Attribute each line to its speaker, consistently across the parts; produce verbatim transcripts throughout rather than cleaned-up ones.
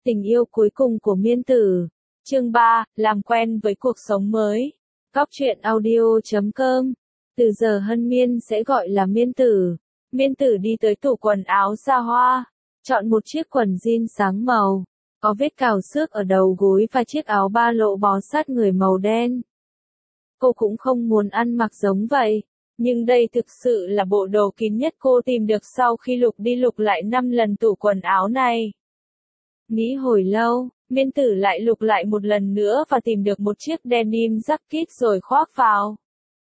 Speaker 1: Tình yêu cuối cùng của Miên Tử. Chương ba, làm quen với cuộc sống mới. Góc truyện audio chấm com. Từ giờ Hân Miên sẽ gọi là Miên Tử. Miên Tử đi tới tủ quần áo xa hoa, chọn một chiếc quần jean sáng màu, có vết cào xước ở đầu gối và chiếc áo ba lỗ bó sát người màu đen. Cô cũng không muốn ăn mặc giống vậy, nhưng đây thực sự là bộ đồ kín nhất cô tìm được sau khi lục đi lục lại năm lần tủ quần áo này. Nghĩ hồi lâu, Miên Tử lại lục lại một lần nữa và tìm được một chiếc denim jacket rồi khoác vào.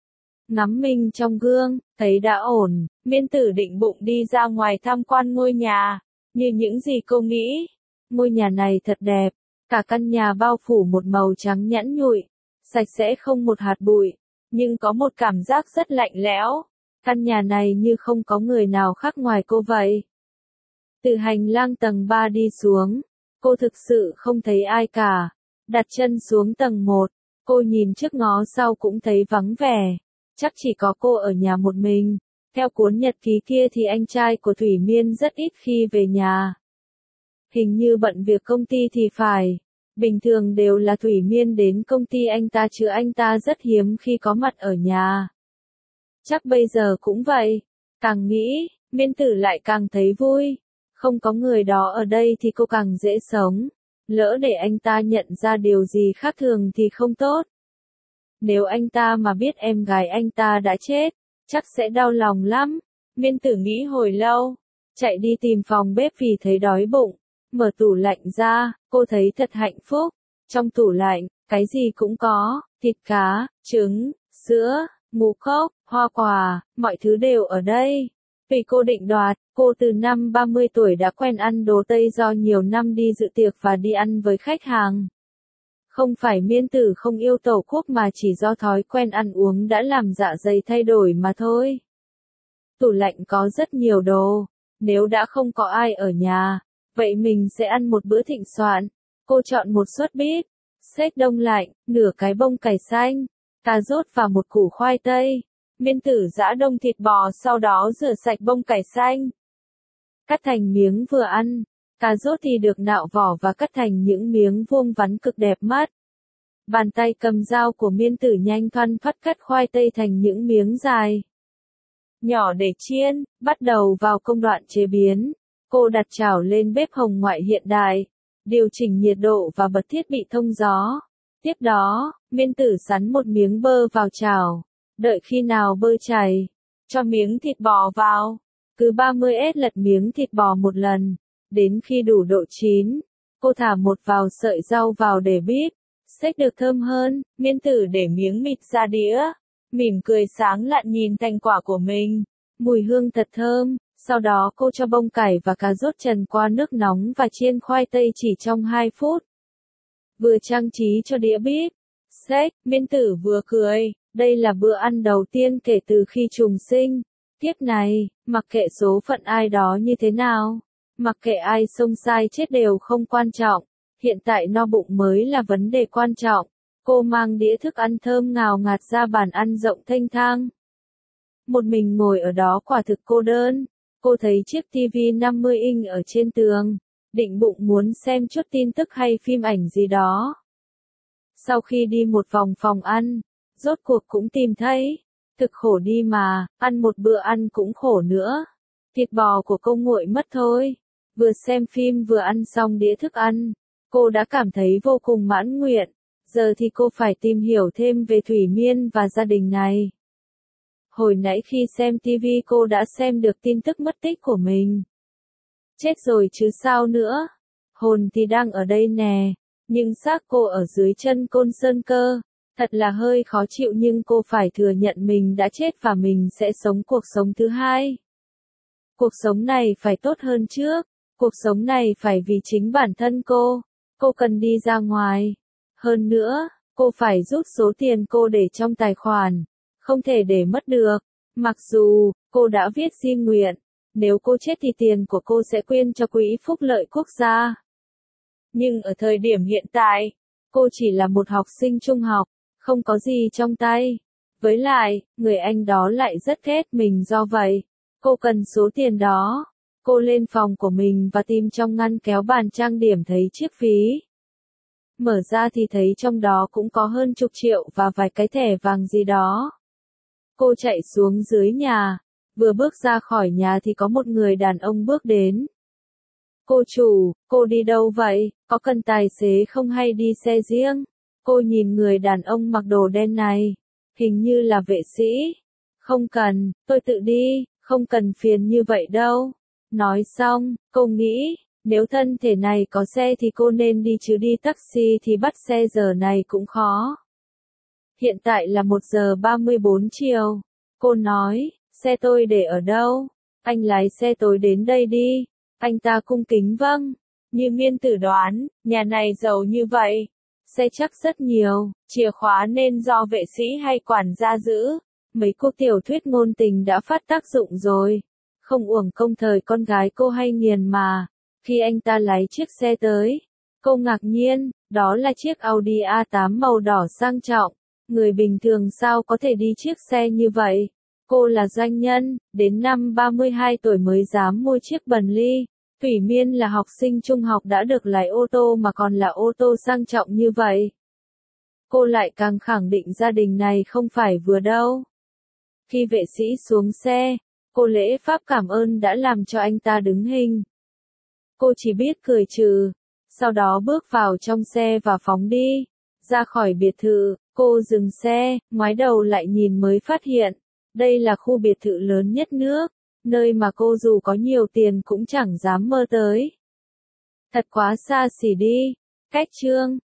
Speaker 1: Ngắm mình trong gương, thấy đã ổn, Miên Tử định bụng đi ra ngoài tham quan ngôi nhà. Như những gì cô nghĩ, ngôi nhà này thật đẹp, cả căn nhà bao phủ một màu trắng nhẵn nhụi, sạch sẽ không một hạt bụi, nhưng có một cảm giác rất lạnh lẽo. Căn nhà này như không có người nào khác ngoài cô vậy. Từ hành lang tầng ba đi xuống, cô thực sự không thấy ai cả. Đặt chân xuống tầng một, cô nhìn trước ngó sau cũng thấy vắng vẻ. Chắc chỉ có cô ở nhà một mình. Theo cuốn nhật ký kia thì anh trai của Thủy Miên rất ít khi về nhà. Hình như bận việc công ty thì phải. Bình thường đều là Thủy Miên đến công ty anh ta chứ anh ta rất hiếm khi có mặt ở nhà. Chắc bây giờ cũng vậy. Càng nghĩ, Miên Tử lại càng thấy vui. Không có người đó ở đây thì cô càng dễ sống. Lỡ để anh ta nhận ra điều gì khác thường thì không tốt. Nếu anh ta mà biết em gái anh ta đã chết, chắc sẽ đau lòng lắm. Miên Tử nghĩ hồi lâu, chạy đi tìm phòng bếp vì thấy đói bụng. Mở tủ lạnh ra, cô thấy thật hạnh phúc. Trong tủ lạnh, cái gì cũng có, thịt cá, trứng, sữa, ngũ cốc, hoa quả, mọi thứ đều ở đây. Vì cô định đoạt, cô từ năm ba mươi tuổi đã quen ăn đồ Tây do nhiều năm đi dự tiệc và đi ăn với khách hàng. Không phải Miên Tử không yêu Tổ quốc mà chỉ do thói quen ăn uống đã làm dạ dày thay đổi mà thôi. Tủ lạnh có rất nhiều đồ, nếu đã không có ai ở nhà, vậy mình sẽ ăn một bữa thịnh soạn. Cô chọn một suất bít, xếp đông lạnh, nửa cái bông cải xanh, cà rốt và một củ khoai tây. Miên Tử giã đông thịt bò sau đó rửa sạch bông cải xanh. Cắt thành miếng vừa ăn. Cà rốt thì được nạo vỏ và cắt thành những miếng vuông vắn cực đẹp mắt. Bàn tay cầm dao của Miên Tử nhanh thoăn thoắt cắt khoai tây thành những miếng dài nhỏ để chiên, bắt đầu vào công đoạn chế biến. Cô đặt chảo lên bếp hồng ngoại hiện đại, điều chỉnh nhiệt độ và bật thiết bị thông gió. Tiếp đó, Miên Tử sắn một miếng bơ vào chảo, đợi khi nào bơ chảy, cho miếng thịt bò vào. Cứ ba mươi ét lật miếng thịt bò một lần. Đến khi đủ độ chín, cô thả một vào sợi rau vào để bít, xếp được thơm hơn. Miên Tử để miếng mịt ra đĩa, mỉm cười sáng lạn nhìn thành quả của mình. Mùi hương thật thơm, sau đó cô cho bông cải và cà rốt trần qua nước nóng và chiên khoai tây chỉ trong hai phút. Vừa trang trí cho đĩa bít, xếp, Miên Tử vừa cười, đây là bữa ăn đầu tiên kể từ khi trùng sinh. Kiếp này, mặc kệ số phận ai đó như thế nào. Mặc kệ ai xông sai chết đều không quan trọng, hiện tại no bụng mới là vấn đề quan trọng. Cô mang đĩa thức ăn thơm ngào ngạt ra bàn ăn rộng thênh thang. Một mình ngồi ở đó quả thực cô đơn. Cô thấy chiếc tivi năm mươi inch ở trên tường, định bụng muốn xem chút tin tức hay phim ảnh gì đó. Sau khi đi một vòng phòng ăn, rốt cuộc cũng tìm thấy. Thực khổ đi mà, ăn một bữa ăn cũng khổ nữa. Thịt bò của cô nguội mất thôi. Vừa xem phim vừa ăn xong đĩa thức ăn, cô đã cảm thấy vô cùng mãn nguyện. Giờ thì cô phải tìm hiểu thêm về Thủy Miên và gia đình này. Hồi nãy khi xem tivi cô đã xem được tin tức mất tích của mình. Chết rồi chứ sao nữa. Hồn thì đang ở đây nè, nhưng xác cô ở dưới chân Côn Sơn cơ. Thật là hơi khó chịu nhưng cô phải thừa nhận mình đã chết và mình sẽ sống cuộc sống thứ hai. Cuộc sống này phải tốt hơn trước. Cuộc sống này phải vì chính bản thân cô. Cô cần đi ra ngoài. Hơn nữa, cô phải rút số tiền cô để trong tài khoản. Không thể để mất được. Mặc dù, cô đã viết di nguyện. Nếu cô chết thì tiền của cô sẽ quyên cho quỹ phúc lợi quốc gia. Nhưng ở thời điểm hiện tại, cô chỉ là một học sinh trung học. Không có gì trong tay. Với lại, người anh đó lại rất ghét mình do vậy. Cô cần số tiền đó. Cô lên phòng của mình và tìm trong ngăn kéo bàn trang điểm thấy chiếc ví. Mở ra thì thấy trong đó cũng có hơn chục triệu và vài cái thẻ vàng gì đó. Cô chạy xuống dưới nhà, vừa bước ra khỏi nhà thì có một người đàn ông bước đến. Cô chủ, cô đi đâu vậy, có cần tài xế không hay đi xe riêng? Cô nhìn người đàn ông mặc đồ đen này, hình như là vệ sĩ. Không cần, tôi tự đi, không cần phiền như vậy đâu. Nói xong, cô nghĩ, nếu thân thể này có xe thì cô nên đi chứ đi taxi thì bắt xe giờ này cũng khó. Hiện tại là một giờ ba mươi bốn chiều. Cô nói, xe tôi để ở đâu? Anh lái xe tối đến đây đi. Anh ta cung kính vâng. Như Miên Tử đoán, nhà này giàu như vậy. Xe chắc rất nhiều, chìa khóa nên do vệ sĩ hay quản gia giữ. Mấy cô tiểu thuyết ngôn tình đã phát tác dụng rồi. Không uổng công thời con gái cô hay nghiền mà. Khi anh ta lái chiếc xe tới, cô ngạc nhiên, đó là chiếc Audi a tám màu đỏ sang trọng. Người bình thường sao có thể đi chiếc xe như vậy? Cô là doanh nhân, đến năm ba mươi hai tuổi mới dám mua chiếc Bentley. Thủy Miên là học sinh trung học đã được lái ô tô mà còn là ô tô sang trọng như vậy. Cô lại càng khẳng định gia đình này không phải vừa đâu. Khi vệ sĩ xuống xe, cô lễ phép cảm ơn đã làm cho anh ta đứng hình. Cô chỉ biết cười trừ, sau đó bước vào trong xe và phóng đi. Ra khỏi biệt thự, cô dừng xe, ngoái đầu lại nhìn mới phát hiện. Đây là khu biệt thự lớn nhất nước, nơi mà cô dù có nhiều tiền cũng chẳng dám mơ tới. Thật quá xa xỉ đi. Cách chương